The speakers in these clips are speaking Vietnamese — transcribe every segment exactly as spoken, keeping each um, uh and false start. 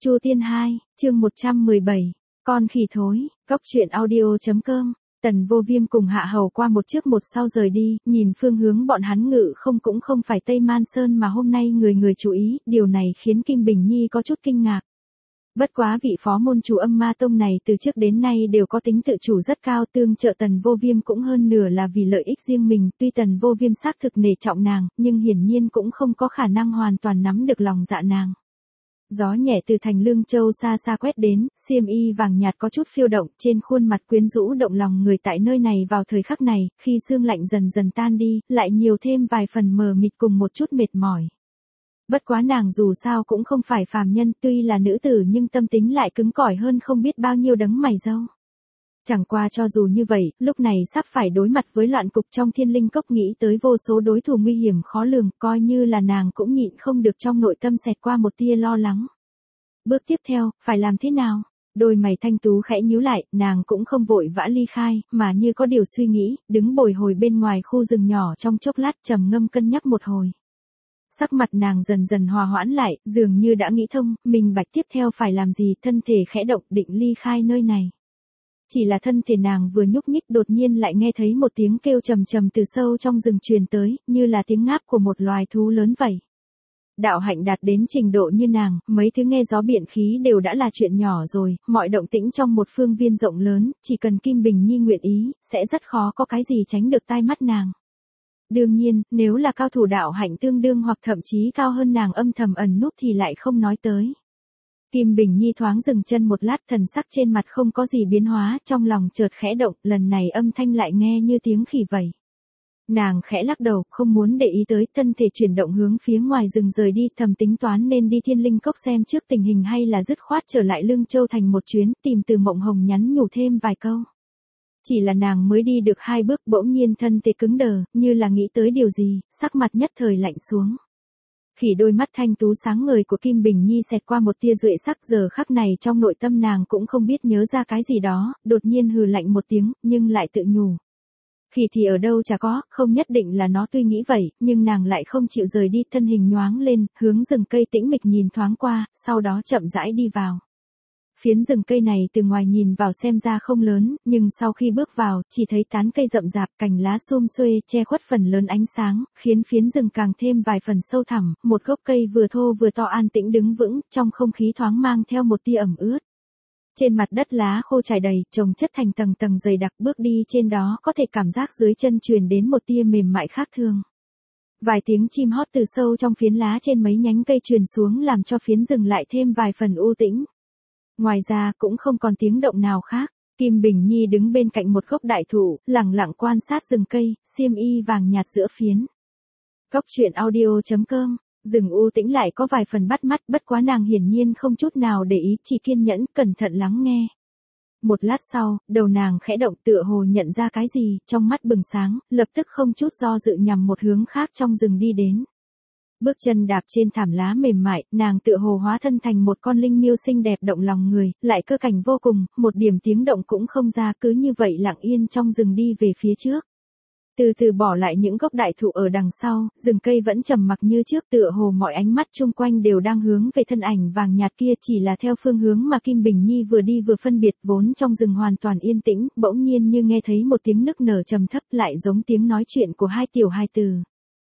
Chu Tiên hai, chương một trăm mười bảy, con khỉ thối, cốc truyện audio.com. Tần Vô Viêm cùng Hạ Hầu qua một trước một sau rời đi, nhìn phương hướng bọn hắn ngự không cũng không phải Tây Man Sơn mà hôm nay người người chú ý, điều này khiến Kim Bình Nhi có chút kinh ngạc. Bất quá vị phó môn chủ Âm Ma Tông này từ trước đến nay đều có tính tự chủ rất cao, tương trợ Tần Vô Viêm cũng hơn nửa là vì lợi ích riêng mình, tuy Tần Vô Viêm xác thực nể trọng nàng, nhưng hiển nhiên cũng không có khả năng hoàn toàn nắm được lòng dạ nàng. Gió nhẹ từ thành Lương Châu xa xa quét đến, xiêm y vàng nhạt có chút phiêu động, trên khuôn mặt quyến rũ động lòng người tại nơi này vào thời khắc này, khi sương lạnh dần dần tan đi, lại nhiều thêm vài phần mờ mịt cùng một chút mệt mỏi. Bất quá nàng dù sao cũng không phải phàm nhân, tuy là nữ tử nhưng tâm tính lại cứng cỏi hơn không biết bao nhiêu đấng mày râu. Chẳng qua cho dù như vậy, lúc này sắp phải đối mặt với loạn cục trong Thiên Linh Cốc, nghĩ tới vô số đối thủ nguy hiểm khó lường, coi như là nàng cũng nhịn không được trong nội tâm xẹt qua một tia lo lắng. Bước tiếp theo, phải làm thế nào? Đôi mày thanh tú khẽ nhíu lại, nàng cũng không vội vã ly khai, mà như có điều suy nghĩ, đứng bồi hồi bên ngoài khu rừng nhỏ trong chốc lát, trầm ngâm cân nhắc một hồi. Sắc mặt nàng dần dần hòa hoãn lại, dường như đã nghĩ thông, mình bạch tiếp theo phải làm gì, thân thể khẽ động định ly khai nơi này. Chỉ là thân thể nàng vừa nhúc nhích đột nhiên lại nghe thấy một tiếng kêu trầm trầm từ sâu trong rừng truyền tới, như là tiếng ngáp của một loài thú lớn vậy. Đạo hạnh đạt đến trình độ như nàng, mấy thứ nghe gió biển khí đều đã là chuyện nhỏ rồi, mọi động tĩnh trong một phương viên rộng lớn, chỉ cần Kim Bình Nhi nguyện ý, sẽ rất khó có cái gì tránh được tai mắt nàng. Đương nhiên, nếu là cao thủ đạo hạnh tương đương hoặc thậm chí cao hơn nàng âm thầm ẩn núp thì lại không nói tới. Kim Bình Nhi thoáng dừng chân một lát, thần sắc trên mặt không có gì biến hóa, trong lòng chợt khẽ động, lần này âm thanh lại nghe như tiếng khỉ vậy. Nàng khẽ lắc đầu, không muốn để ý tới, thân thể chuyển động hướng phía ngoài rừng rời đi, thầm tính toán nên đi Thiên Linh Cốc xem trước tình hình hay là dứt khoát trở lại Lương Châu thành một chuyến, tìm Từ Mộng Hồng nhắn nhủ thêm vài câu. Chỉ là nàng mới đi được hai bước bỗng nhiên thân thể cứng đờ, như là nghĩ tới điều gì, sắc mặt nhất thời lạnh xuống. Khỉ đôi mắt thanh tú sáng ngời của Kim Bình Nhi xẹt qua một tia duệ sắc, giờ khắc này trong nội tâm nàng cũng không biết nhớ ra cái gì đó, đột nhiên hừ lạnh một tiếng, nhưng lại tự nhủ. Khỉ thì ở đâu chả có, không nhất định là nó, tuy nghĩ vậy, nhưng nàng lại không chịu rời đi, thân hình nhoáng lên, hướng rừng cây tĩnh mịch nhìn thoáng qua, sau đó chậm rãi đi vào. Phiến rừng cây này từ ngoài nhìn vào xem ra không lớn, nhưng sau khi bước vào, chỉ thấy tán cây rậm rạp, cành lá sum xuê, che khuất phần lớn ánh sáng, khiến phiến rừng càng thêm vài phần sâu thẳm, một gốc cây vừa thô vừa to an tĩnh đứng vững, trong không khí thoáng mang theo một tia ẩm ướt. Trên mặt đất lá khô trải đầy, chồng chất thành tầng tầng dày đặc, bước đi trên đó có thể cảm giác dưới chân truyền đến một tia mềm mại khác thường. Vài tiếng chim hót từ sâu trong phiến lá trên mấy nhánh cây truyền xuống làm cho phiến rừng lại thêm vài phần u tĩnh. Ngoài ra cũng không còn tiếng động nào khác. Kim Bình Nhi đứng bên cạnh một gốc đại thụ, lặng lặng quan sát rừng cây, xiêm y vàng nhạt giữa phiến. Cốc truyện audio.com. Rừng u tĩnh lại có vài phần bắt mắt, bất quá nàng hiển nhiên không chút nào để ý, chỉ kiên nhẫn cẩn thận lắng nghe. Một lát sau, đầu nàng khẽ động, tựa hồ nhận ra cái gì, trong mắt bừng sáng, lập tức không chút do dự nhằm một hướng khác trong rừng đi đến. Bước chân đạp trên thảm lá mềm mại, nàng tựa hồ hóa thân thành một con linh miêu xinh đẹp động lòng người, lại cơ cảnh vô cùng, một điểm tiếng động cũng không ra, cứ như vậy lặng yên trong rừng đi về phía trước. Từ từ bỏ lại những gốc đại thụ ở đằng sau, rừng cây vẫn trầm mặc như trước, tựa hồ mọi ánh mắt chung quanh đều đang hướng về thân ảnh vàng nhạt kia, chỉ là theo phương hướng mà Kim Bình Nhi vừa đi vừa phân biệt, vốn trong rừng hoàn toàn yên tĩnh, bỗng nhiên như nghe thấy một tiếng nức nở trầm thấp, lại giống tiếng nói chuyện của hai tiểu hài tử.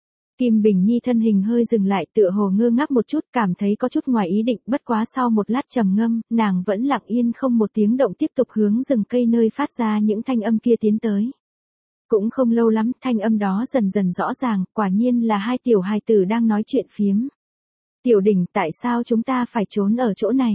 Kim Bình Nhi thân hình hơi dừng lại, tựa hồ ngơ ngác một chút, cảm thấy có chút ngoài ý định, bất quá sau một lát trầm ngâm, nàng vẫn lặng yên không một tiếng động tiếp tục hướng rừng cây nơi phát ra những thanh âm kia tiến tới. Cũng không lâu lắm, thanh âm đó dần dần rõ ràng, quả nhiên là hai tiểu hài tử đang nói chuyện phiếm. Tiểu Đình, tại sao chúng ta phải trốn ở chỗ này?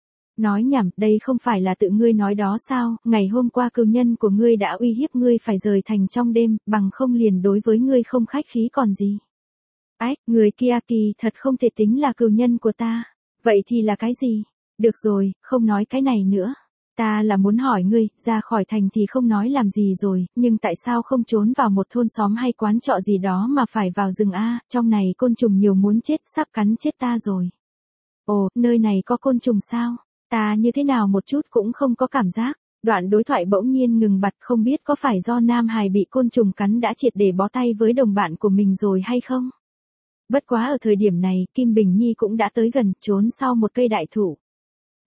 Nói nhảm, đây không phải là tự ngươi nói đó sao, ngày hôm qua cừu nhân của ngươi đã uy hiếp ngươi phải rời thành trong đêm, bằng không liền đối với ngươi không khách khí còn gì. Ách, người kia kỳ thật không thể tính là cừu nhân của ta. Vậy thì là cái gì? Được rồi, không nói cái này nữa. Ta là muốn hỏi ngươi, ra khỏi thành thì không nói làm gì rồi, nhưng tại sao không trốn vào một thôn xóm hay quán trọ gì đó mà phải vào rừng a? Trong này côn trùng nhiều muốn chết, sắp cắn chết ta rồi. Ồ, nơi này có côn trùng sao? Ta như thế nào một chút cũng không có cảm giác. Đoạn đối thoại bỗng nhiên ngừng bặt, không biết có phải do Nam Hải bị côn trùng cắn đã triệt để bó tay với đồng bạn của mình rồi hay không? Bất quá ở thời điểm này, Kim Bình Nhi cũng đã tới gần, trốn sau một cây đại thụ.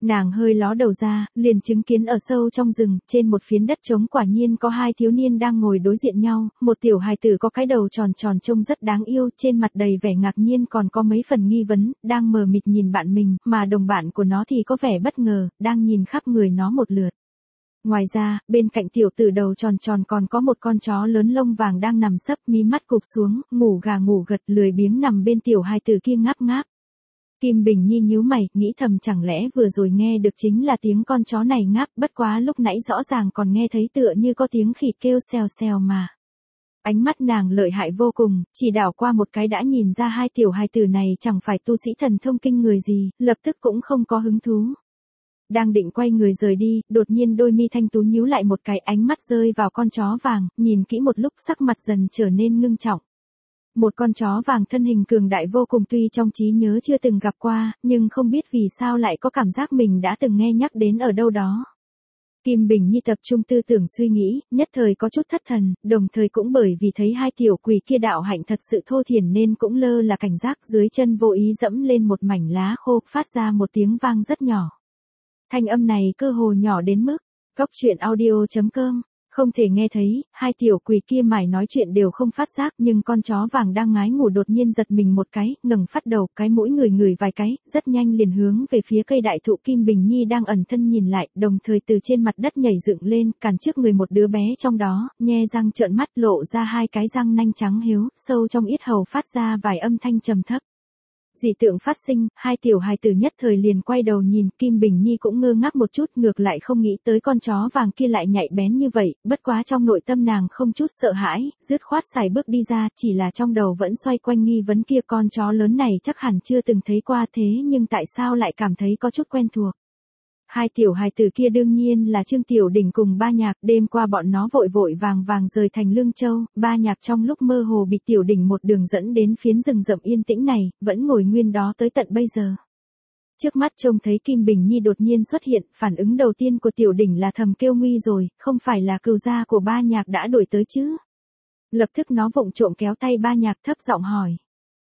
Nàng hơi ló đầu ra, liền chứng kiến ở sâu trong rừng, trên một phiến đất trống quả nhiên có hai thiếu niên đang ngồi đối diện nhau, một tiểu hài tử có cái đầu tròn tròn trông rất đáng yêu, trên mặt đầy vẻ ngạc nhiên còn có mấy phần nghi vấn, đang mờ mịt nhìn bạn mình, mà đồng bạn của nó thì có vẻ bất ngờ, đang nhìn khắp người nó một lượt. Ngoài ra, bên cạnh tiểu tử đầu tròn tròn còn có một con chó lớn lông vàng đang nằm sấp mí mắt cụp xuống, ngủ gà ngủ gật lười biếng nằm bên tiểu hài tử kia ngáp ngáp. Kim Bình Nhi nhíu mày, nghĩ thầm chẳng lẽ vừa rồi nghe được chính là tiếng con chó này ngáp, bất quá lúc nãy rõ ràng còn nghe thấy tựa như có tiếng khỉ kêu xèo xèo mà. Ánh mắt nàng lợi hại vô cùng, chỉ đảo qua một cái đã nhìn ra hai tiểu hài tử này chẳng phải tu sĩ thần thông kinh người gì, lập tức cũng không có hứng thú. Đang định quay người rời đi, đột nhiên đôi mi thanh tú nhíu lại một cái, ánh mắt rơi vào con chó vàng, nhìn kỹ một lúc sắc mặt dần trở nên ngưng trọng. Một con chó vàng thân hình cường đại vô cùng, tuy trong trí nhớ chưa từng gặp qua, nhưng không biết vì sao lại có cảm giác mình đã từng nghe nhắc đến ở đâu đó. Kim Bình Nhi tập trung tư tưởng suy nghĩ, nhất thời có chút thất thần, đồng thời cũng bởi vì thấy hai tiểu quỷ kia đạo hạnh thật sự thô thiển nên cũng lơ là cảnh giác, dưới chân vô ý dẫm lên một mảnh lá khô, phát ra một tiếng vang rất nhỏ. Thanh âm này cơ hồ nhỏ đến mức, cóc truyện audio chấm com, không thể nghe thấy, hai tiểu quỷ kia mải nói chuyện đều không phát giác, nhưng con chó vàng đang ngái ngủ đột nhiên giật mình một cái, ngẩng phát đầu, cái mũi ngửi ngửi vài cái, rất nhanh liền hướng về phía cây đại thụ. Kim Bình Nhi đang ẩn thân nhìn lại, đồng thời từ trên mặt đất nhảy dựng lên, cản trước người một đứa bé trong đó, nhe răng trợn mắt lộ ra hai cái răng nanh trắng hiếu, sâu trong yết hầu phát ra vài âm thanh trầm thấp. Dị tượng phát sinh, hai tiểu hài tử nhất thời liền quay đầu nhìn, Kim Bình Nhi cũng ngơ ngác một chút, ngược lại không nghĩ tới con chó vàng kia lại nhạy bén như vậy, bất quá trong nội tâm nàng không chút sợ hãi, dứt khoát xài bước đi ra, chỉ là trong đầu vẫn xoay quanh nghi vấn kia, con chó lớn này chắc hẳn chưa từng thấy qua thế nhưng tại sao lại cảm thấy có chút quen thuộc. Hai tiểu hài tử kia đương nhiên là Trương Tiểu Đỉnh cùng Ba Nhạc, đêm qua bọn nó vội vội vàng vàng rời thành Lương Châu, Ba Nhạc trong lúc mơ hồ bị Tiểu Đỉnh một đường dẫn đến phiến rừng rậm yên tĩnh này, vẫn ngồi nguyên đó tới tận bây giờ. Trước mắt trông thấy Kim Bình Nhi đột nhiên xuất hiện, phản ứng đầu tiên của Tiểu Đỉnh là thầm kêu nguy rồi, không phải là cừu gia của Ba Nhạc đã đuổi tới chứ. Lập tức nó vụng trộm kéo tay Ba Nhạc thấp giọng hỏi.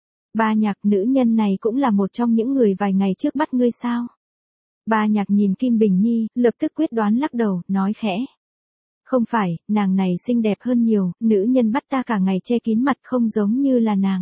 Ba Nhạc, nữ nhân này cũng là một trong những người vài ngày trước bắt ngươi sao? Ba Nhạc nhìn Kim Bình Nhi, lập tức quyết đoán lắc đầu, nói khẽ. Không phải, nàng này xinh đẹp hơn nhiều, nữ nhân bắt ta cả ngày che kín mặt không giống như là nàng.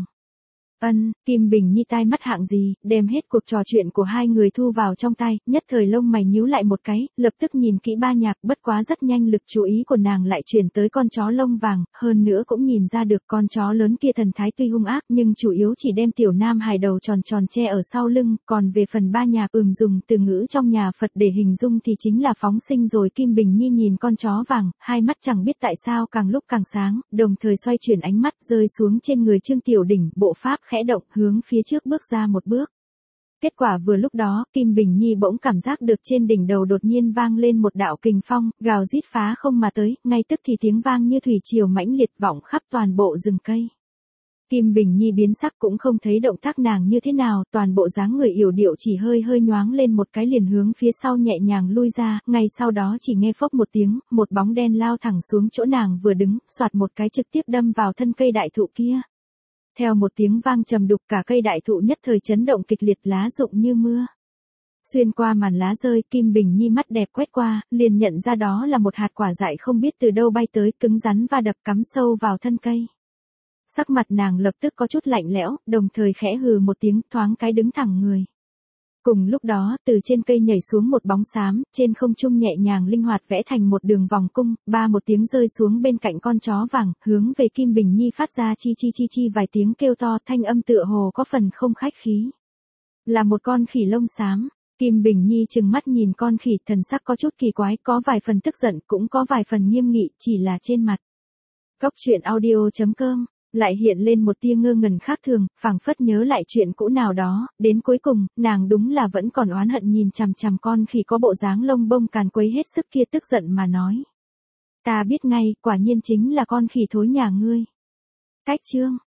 Ân, Kim Bình Nhi tai mắt hạng gì, đem hết cuộc trò chuyện của hai người thu vào trong tay, nhất thời lông mày nhíu lại một cái, lập tức nhìn kỹ Ba Nhạc, bất quá rất nhanh lực chú ý của nàng lại chuyển tới con chó lông vàng, hơn nữa cũng nhìn ra được con chó lớn kia thần thái tuy hung ác nhưng chủ yếu chỉ đem tiểu nam hài đầu tròn tròn che ở sau lưng, còn về phần Ba Nhạc ừm dùng từ ngữ trong nhà Phật để hình dung thì chính là phóng sinh rồi. Kim Bình Nhi nhìn con chó vàng, hai mắt chẳng biết tại sao càng lúc càng sáng, đồng thời xoay chuyển ánh mắt rơi xuống trên người Trương Tiểu Đỉnh, bộ pháp khẽ động, hướng phía trước bước ra một bước. Kết quả vừa lúc đó, Kim Bình Nhi bỗng cảm giác được trên đỉnh đầu đột nhiên vang lên một đạo kình phong, gào rít phá không mà tới, ngay tức thì tiếng vang như thủy triều mãnh liệt vọng khắp toàn bộ rừng cây. Kim Bình Nhi biến sắc cũng không thấy động tác nàng như thế nào, toàn bộ dáng người yểu điệu chỉ hơi hơi nhoáng lên một cái liền hướng phía sau nhẹ nhàng lui ra, ngay sau đó chỉ nghe phốc một tiếng, một bóng đen lao thẳng xuống chỗ nàng vừa đứng, xoạt một cái trực tiếp đâm vào thân cây đại thụ kia. Theo một tiếng vang trầm đục, cả cây đại thụ nhất thời chấn động kịch liệt, lá rụng như mưa. Xuyên qua màn lá rơi, Kim Bình Nhi mắt đẹp quét qua, liền nhận ra đó là một hạt quả dại không biết từ đâu bay tới, cứng rắn và đập cắm sâu vào thân cây. Sắc mặt nàng lập tức có chút lạnh lẽo, đồng thời khẽ hừ một tiếng, thoáng cái đứng thẳng người. Cùng lúc đó, từ trên cây nhảy xuống một bóng xám, trên không trung nhẹ nhàng linh hoạt vẽ thành một đường vòng cung, ba một tiếng rơi xuống bên cạnh con chó vàng, hướng về Kim Bình Nhi phát ra chi chi chi chi vài tiếng kêu to, thanh âm tựa hồ có phần không khách khí. Là một con khỉ lông xám. Kim Bình Nhi trừng mắt nhìn con khỉ, thần sắc có chút kỳ quái, có vài phần tức giận, cũng có vài phần nghiêm nghị, chỉ là trên mặt. Cóc truyện audio chấm com lại hiện lên một tia ngơ ngẩn khác thường, phảng phất nhớ lại chuyện cũ nào đó, đến cuối cùng, nàng đúng là vẫn còn oán hận nhìn chằm chằm con khỉ có bộ dáng lông bông càn quấy hết sức kia, tức giận mà nói. Ta biết ngay, quả nhiên chính là con khỉ thối nhà ngươi. Cách chương